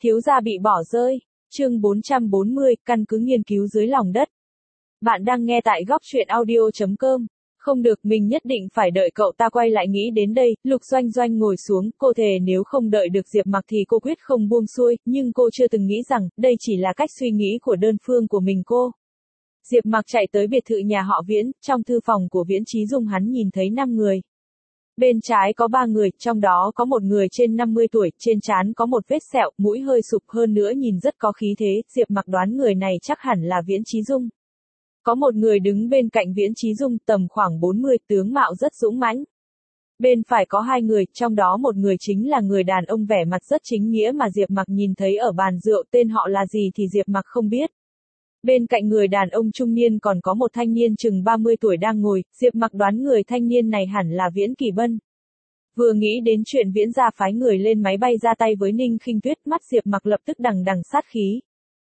Thiếu gia bị bỏ rơi. Chương 440, căn cứ nghiên cứu dưới lòng đất. Bạn đang nghe tại góc truyện audio.com. Không được, mình nhất định phải đợi cậu ta quay lại nghĩ đến đây. Lục Doanh Doanh ngồi xuống, cô thề nếu không đợi được Diệp Mặc thì cô quyết không buông xuôi, nhưng cô chưa từng nghĩ rằng, đây chỉ là cách suy nghĩ của đơn phương của mình cô. Diệp Mặc chạy tới biệt thự nhà họ Viễn, trong thư phòng của Viễn Chí Dung hắn nhìn thấy 5 người. Bên trái có 3 người, trong đó có một người trên 50 tuổi, trên trán có một vết sẹo, mũi hơi sụp hơn nữa nhìn rất có khí thế, Diệp Mặc đoán người này chắc hẳn là Viễn Chí Dung. Có một người đứng bên cạnh Viễn Chí Dung, tầm khoảng 40, tướng mạo rất dũng mãnh. Bên phải có 2 người, trong đó một người chính là người đàn ông vẻ mặt rất chính nghĩa mà Diệp Mặc nhìn thấy ở bàn rượu, tên họ là gì thì Diệp Mặc không biết. Bên cạnh người đàn ông trung niên còn có một thanh niên chừng 30 tuổi đang ngồi, Diệp Mặc đoán người thanh niên này hẳn là Viễn Kỳ Bân. Vừa nghĩ đến chuyện Viễn gia phái người lên máy bay ra tay với Ninh Khinh Tuyết, mắt Diệp Mặc lập tức đằng đằng sát khí.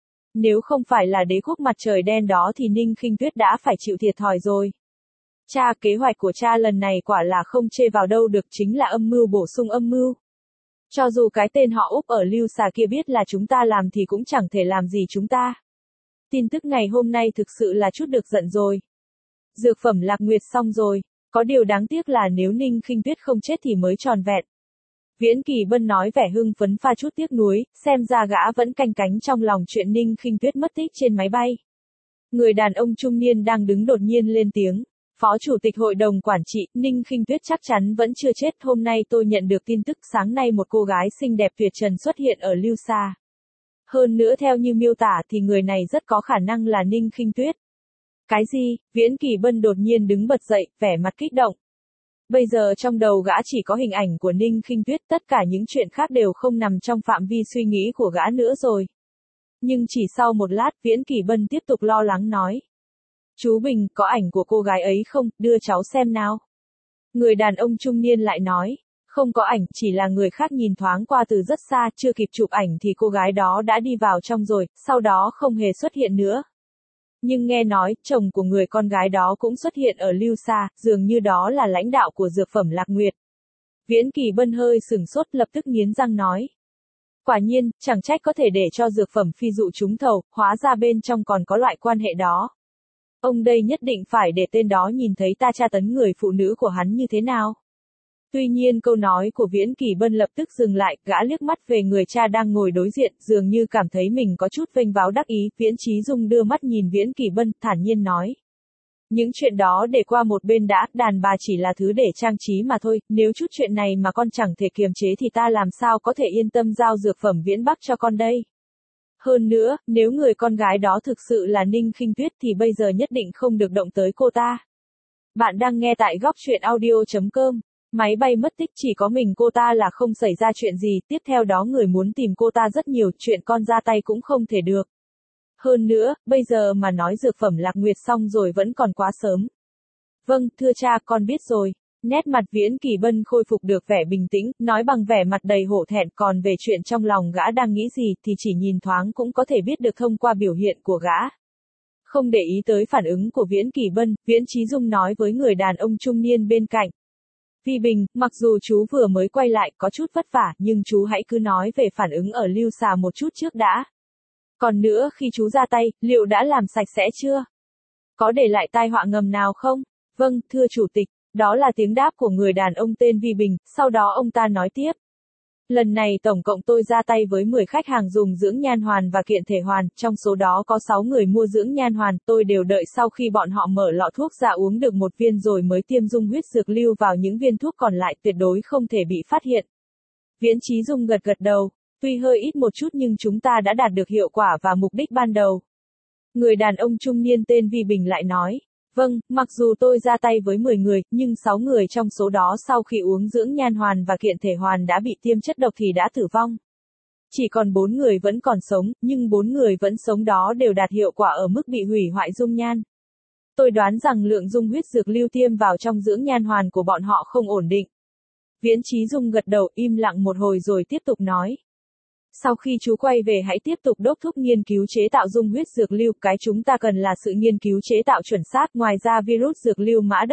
Nếu không phải là đế quốc mặt trời đen đó thì Ninh Khinh Tuyết đã phải chịu thiệt thòi rồi. Cha, kế hoạch của cha lần này quả là không chê vào đâu được, chính là âm mưu bổ sung âm mưu. Cho dù cái tên họ Úc ở Lưu Xà kia biết là chúng ta làm thì cũng chẳng thể làm gì chúng ta. Tin tức ngày hôm nay thực sự là chút được giận rồi. Dược phẩm Lạc Nguyệt xong rồi, có điều đáng tiếc là nếu Ninh Khinh Tuyết không chết thì mới tròn vẹn. Viễn Kỳ Bân nói vẻ hưng phấn pha chút tiếc nuối, xem ra gã vẫn canh cánh trong lòng chuyện Ninh Khinh Tuyết mất tích trên máy bay. Người đàn ông trung niên đang đứng đột nhiên lên tiếng. Phó chủ tịch hội đồng quản trị, Ninh Khinh Tuyết chắc chắn vẫn chưa chết. Hôm nay tôi nhận được tin tức sáng nay một cô gái xinh đẹp tuyệt trần xuất hiện ở Lưu Sa. Hơn nữa theo như miêu tả thì người này rất có khả năng là Ninh Khinh Tuyết. Cái gì? Viễn Kỳ Bân đột nhiên đứng bật dậy, vẻ mặt kích động. Bây giờ trong đầu gã chỉ có hình ảnh của Ninh Khinh Tuyết, tất cả những chuyện khác đều không nằm trong phạm vi suy nghĩ của gã nữa rồi. Nhưng chỉ sau một lát, Viễn Kỳ Bân tiếp tục lo lắng nói. Chú Bình, có ảnh của cô gái ấy không, đưa cháu xem nào. Người đàn ông trung niên lại nói. Không có ảnh, chỉ là người khác nhìn thoáng qua từ rất xa, chưa kịp chụp ảnh thì cô gái đó đã đi vào trong rồi, sau đó không hề xuất hiện nữa. Nhưng nghe nói, chồng của người con gái đó cũng xuất hiện ở Lưu Sa, dường như đó là lãnh đạo của dược phẩm Lạc Nguyệt. Viễn Kỳ Bân hơi sửng sốt, lập tức nghiến răng nói. Quả nhiên, chẳng trách có thể để cho dược phẩm phi dụ trúng thầu, hóa ra bên trong còn có loại quan hệ đó. Ông đây nhất định phải để tên đó nhìn thấy ta tra tấn người phụ nữ của hắn như thế nào. Tuy nhiên câu nói của Viễn Kỳ Bân lập tức dừng lại, gã liếc mắt về người cha đang ngồi đối diện, dường như cảm thấy mình có chút vênh váo đắc ý, Viễn Chí Dung đưa mắt nhìn Viễn Kỳ Bân, thản nhiên nói. Những chuyện đó để qua một bên đã, đàn bà chỉ là thứ để trang trí mà thôi, nếu chút chuyện này mà con chẳng thể kiềm chế thì ta làm sao có thể yên tâm giao dược phẩm Viễn Bắc cho con đây. Hơn nữa, nếu người con gái đó thực sự là Ninh Khinh Tuyết thì bây giờ nhất định không được động tới cô ta. Bạn đang nghe tại góc truyện audio.com. Máy bay mất tích chỉ có mình cô ta là không xảy ra chuyện gì, tiếp theo đó người muốn tìm cô ta rất nhiều, chuyện con ra tay cũng không thể được. Hơn nữa, bây giờ mà nói dược phẩm Lạc Nguyệt xong rồi vẫn còn quá sớm. Vâng, thưa cha, con biết rồi. Nét mặt Viễn Kỳ Bân khôi phục được vẻ bình tĩnh, nói bằng vẻ mặt đầy hổ thẹn, còn về chuyện trong lòng gã đang nghĩ gì thì chỉ nhìn thoáng cũng có thể biết được thông qua biểu hiện của gã. Không để ý tới phản ứng của Viễn Kỳ Bân, Viễn Chí Dung nói với người đàn ông trung niên bên cạnh. Vi Bình, mặc dù chú vừa mới quay lại có chút vất vả, nhưng chú hãy cứ nói về phản ứng ở Lưu Xà một chút trước đã. Còn nữa, khi chú ra tay, liệu đã làm sạch sẽ chưa? Có để lại tai họa ngầm nào không? Vâng, thưa chủ tịch, đó là tiếng đáp của người đàn ông tên Vi Bình, sau đó ông ta nói tiếp. Lần này tổng cộng tôi ra tay với 10 khách hàng dùng dưỡng nhan hoàn và kiện thể hoàn, trong số đó có 6 người mua dưỡng nhan hoàn, tôi đều đợi sau khi bọn họ mở lọ thuốc ra uống được một viên rồi mới tiêm dung huyết dược lưu vào những viên thuốc còn lại, tuyệt đối không thể bị phát hiện. Viễn Chí Dung gật gật đầu, tuy hơi ít một chút nhưng chúng ta đã đạt được hiệu quả và mục đích ban đầu. Người đàn ông trung niên tên Vi Bình lại nói. Vâng, mặc dù tôi ra tay với 10 người, nhưng 6 người trong số đó sau khi uống dưỡng nhan hoàn và kiện thể hoàn đã bị tiêm chất độc thì đã tử vong. Chỉ còn 4 người vẫn còn sống, nhưng 4 người vẫn sống đó đều đạt hiệu quả ở mức bị hủy hoại dung nhan. Tôi đoán rằng lượng dung huyết dược lưu tiêm vào trong dưỡng nhan hoàn của bọn họ không ổn định. Viễn Chí Dung gật đầu im lặng một hồi rồi tiếp tục nói. Sau khi chú quay về hãy tiếp tục đốc thúc nghiên cứu chế tạo dung huyết dược lưu, cái chúng ta cần là sự nghiên cứu chế tạo chuẩn xác, ngoài ra virus dược lưu mã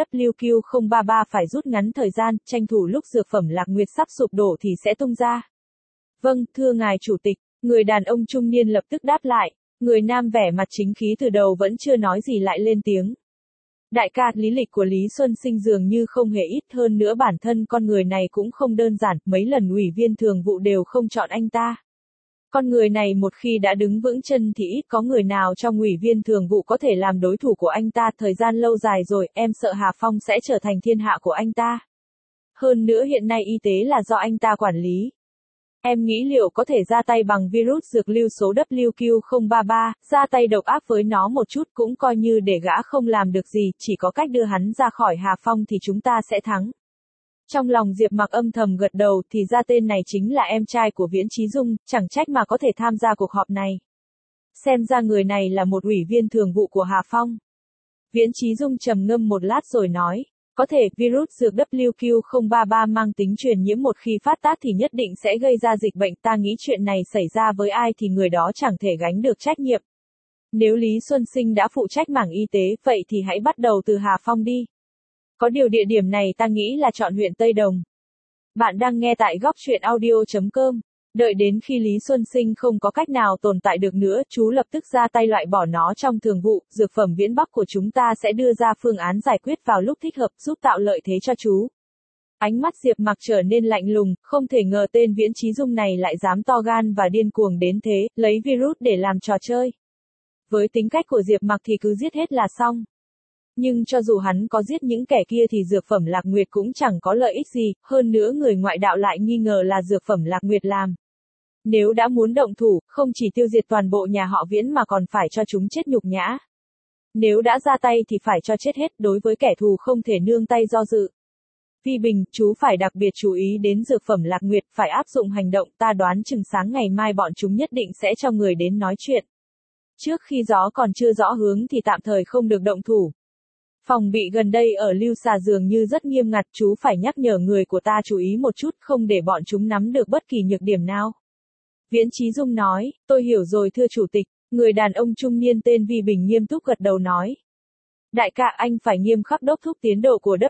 WQ033 phải rút ngắn thời gian, tranh thủ lúc dược phẩm Lạc Nguyệt sắp sụp đổ thì sẽ tung ra. Vâng, thưa ngài chủ tịch, Người đàn ông trung niên lập tức đáp lại. Người nam vẻ mặt chính khí từ đầu vẫn chưa nói gì lại lên tiếng. Đại ca, lý lịch của Lý Xuân Sinh dường như không hề ít, hơn nữa bản thân con người này cũng không đơn giản, mấy lần ủy viên thường vụ đều không chọn anh ta. Con người này một khi đã đứng vững chân thì ít có người nào trong ủy viên thường vụ có thể làm đối thủ của anh ta, thời gian lâu dài rồi, em sợ Hà Phong sẽ trở thành thiên hạ của anh ta. Hơn nữa hiện nay y tế là do anh ta quản lý. Em nghĩ liệu có thể ra tay bằng virus dược lưu số WQ033, ra tay độc ác với nó một chút cũng coi như để gã không làm được gì, chỉ có cách đưa hắn ra khỏi Hà Phong thì chúng ta sẽ thắng. Trong lòng Diệp Mặc âm thầm gật đầu, thì ra tên này chính là em trai của Viễn Chí Dung, chẳng trách mà có thể tham gia cuộc họp này. Xem ra người này là một ủy viên thường vụ của Hà Phong. Viễn Chí Dung trầm ngâm một lát rồi nói. Có thể, virus dược WQ033 mang tính truyền nhiễm, một khi phát tác thì nhất định sẽ gây ra dịch bệnh, ta nghĩ chuyện này xảy ra với ai thì người đó chẳng thể gánh được trách nhiệm. Nếu Lý Xuân Sinh đã phụ trách mảng y tế, vậy thì hãy bắt đầu từ Hà Phong đi. Có điều địa điểm này ta nghĩ là chọn huyện Tây Đồng. Bạn đang nghe tại góc truyện audio.com. Đợi đến khi Lý Xuân Sinh không có cách nào tồn tại được nữa, chú lập tức ra tay loại bỏ nó trong thường vụ, dược phẩm Viễn Bắc của chúng ta sẽ đưa ra phương án giải quyết vào lúc thích hợp, giúp tạo lợi thế cho chú. Ánh mắt Diệp Mặc trở nên lạnh lùng, không thể ngờ tên Viễn Chí Dung này lại dám to gan và điên cuồng đến thế, lấy virus để làm trò chơi. Với tính cách của Diệp Mặc thì cứ giết hết là xong. Nhưng cho dù hắn có giết những kẻ kia thì dược phẩm Lạc Nguyệt cũng chẳng có lợi ích gì, hơn nữa người ngoại đạo lại nghi ngờ là dược phẩm Lạc Nguyệt làm. Nếu đã muốn động thủ, không chỉ tiêu diệt toàn bộ nhà họ Viễn mà còn phải cho chúng chết nhục nhã. Nếu đã ra tay thì phải cho chết hết, đối với kẻ thù không thể nương tay do dự. Vi Bình, chú phải đặc biệt chú ý đến dược phẩm Lạc Nguyệt, phải áp dụng hành động, ta đoán chừng sáng ngày mai bọn chúng nhất định sẽ cho người đến nói chuyện. Trước khi gió còn chưa rõ hướng thì tạm thời không được động thủ. Phòng bị gần đây ở Lưu Xà dường như rất nghiêm ngặt, chú phải nhắc nhở người của ta chú ý một chút, không để bọn chúng nắm được bất kỳ nhược điểm nào. Viễn Chí Dung nói, tôi hiểu rồi thưa chủ tịch. Người đàn ông trung niên tên Vi Bình nghiêm túc gật đầu nói. Đại ca, anh phải nghiêm khắc đốc thúc tiến độ của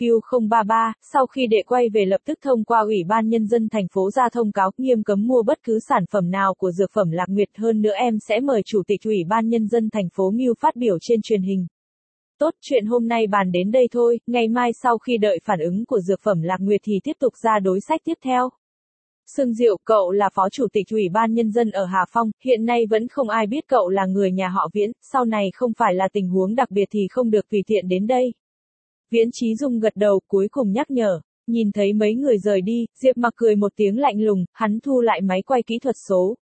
WQ033, sau khi đệ quay về lập tức thông qua Ủy ban Nhân dân thành phố ra thông cáo nghiêm cấm mua bất cứ sản phẩm nào của dược phẩm Lạc Nguyệt, hơn nữa em sẽ mời Chủ tịch Ủy ban Nhân dân thành phố Ngưu phát biểu trên truyền hình. Tốt, chuyện hôm nay bàn đến đây thôi, ngày mai sau khi đợi phản ứng của dược phẩm Lạc Nguyệt thì tiếp tục ra đối sách tiếp theo. Sương Diệu, cậu là phó chủ tịch Ủy ban Nhân dân ở Hà Phong, hiện nay vẫn không ai biết cậu là người nhà họ Viễn, sau này không phải là tình huống đặc biệt thì không được tùy tiện đến đây. Viễn Chí Dung gật đầu, cuối cùng nhắc nhở. Nhìn thấy mấy người rời đi, Diệp Mặc cười một tiếng lạnh lùng, hắn thu lại máy quay kỹ thuật số.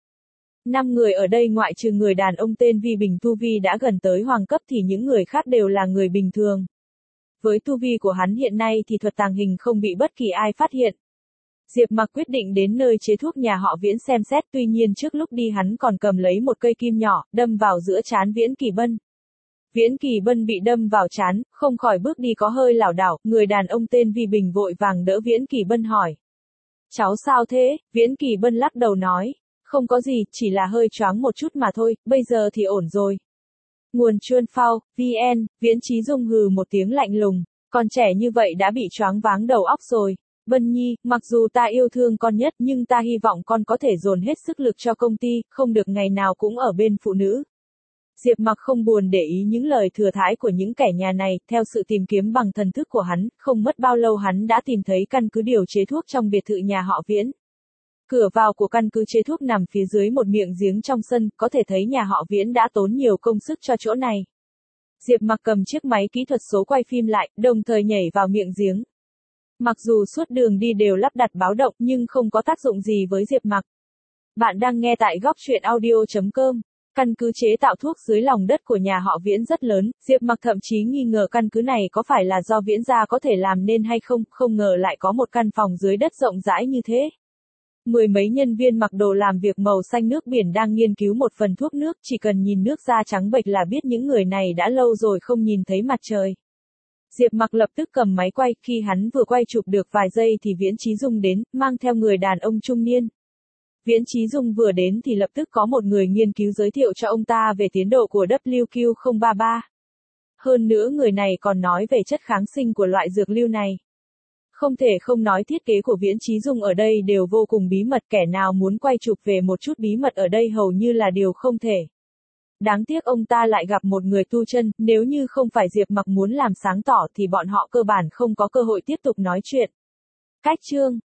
5 người ở đây ngoại trừ người đàn ông tên Vi Bình tu vi đã gần tới hoàng cấp thì những người khác đều là người bình thường. Với tu vi của hắn hiện nay thì thuật tàng hình không bị bất kỳ ai phát hiện. Diệp Mặc quyết định đến nơi chế thuốc nhà họ Viễn xem xét, tuy nhiên trước lúc đi hắn còn cầm lấy một cây kim nhỏ, đâm vào giữa trán Viễn Kỳ Bân. Viễn Kỳ Bân bị đâm vào trán, không khỏi bước đi có hơi lảo đảo, người đàn ông tên Vi Bình vội vàng đỡ Viễn Kỳ Bân hỏi. Cháu sao thế? Viễn Kỳ Bân lắc đầu nói. Không có gì, chỉ là hơi choáng một chút mà thôi, bây giờ thì ổn rồi. Nguồn Chuan Phao, VN, Viễn Chí Dung hừ một tiếng lạnh lùng, còn trẻ như vậy đã bị choáng váng đầu óc rồi. Bân Nhi, mặc dù ta yêu thương con nhất nhưng ta hy vọng con có thể dồn hết sức lực cho công ty, không được ngày nào cũng ở bên phụ nữ. Diệp Mặc không buồn để ý những lời thừa thãi của những kẻ nhà này, theo sự tìm kiếm bằng thần thức của hắn, không mất bao lâu hắn đã tìm thấy căn cứ điều chế thuốc trong biệt thự nhà họ Viễn. Cửa vào của căn cứ chế thuốc nằm phía dưới một miệng giếng trong sân, có thể thấy nhà họ Viễn đã tốn nhiều công sức cho chỗ này. Diệp Mặc cầm chiếc máy kỹ thuật số quay phim lại, đồng thời nhảy vào miệng giếng. Mặc dù suốt đường đi đều lắp đặt báo động nhưng không có tác dụng gì với Diệp Mặc. Bạn đang nghe tại góc truyện audio.com. Căn cứ chế tạo thuốc dưới lòng đất của nhà họ Viễn rất lớn, Diệp Mặc thậm chí nghi ngờ căn cứ này có phải là do Viễn gia có thể làm nên hay không, không ngờ lại có một căn phòng dưới đất rộng rãi như thế. Mười mấy nhân viên mặc đồ làm việc màu xanh nước biển đang nghiên cứu một phần thuốc nước, chỉ cần nhìn nước da trắng bệch là biết những người này đã lâu rồi không nhìn thấy mặt trời. Diệp Mặc lập tức cầm máy quay, khi hắn vừa quay chụp được vài giây thì Viễn Chí Dung đến, mang theo người đàn ông trung niên. Viễn Chí Dung vừa đến thì lập tức có một người nghiên cứu giới thiệu cho ông ta về tiến độ của WQ033. Hơn nữa người này còn nói về chất kháng sinh của loại dược lưu này. Không thể không nói thiết kế của Viễn Chí Dung ở đây đều vô cùng bí mật, kẻ nào muốn quay chụp về một chút bí mật ở đây hầu như là điều không thể. Đáng tiếc ông ta lại gặp một người tu chân, nếu như không phải Diệp Mặc muốn làm sáng tỏ thì bọn họ cơ bản không có cơ hội tiếp tục nói chuyện. Cách chương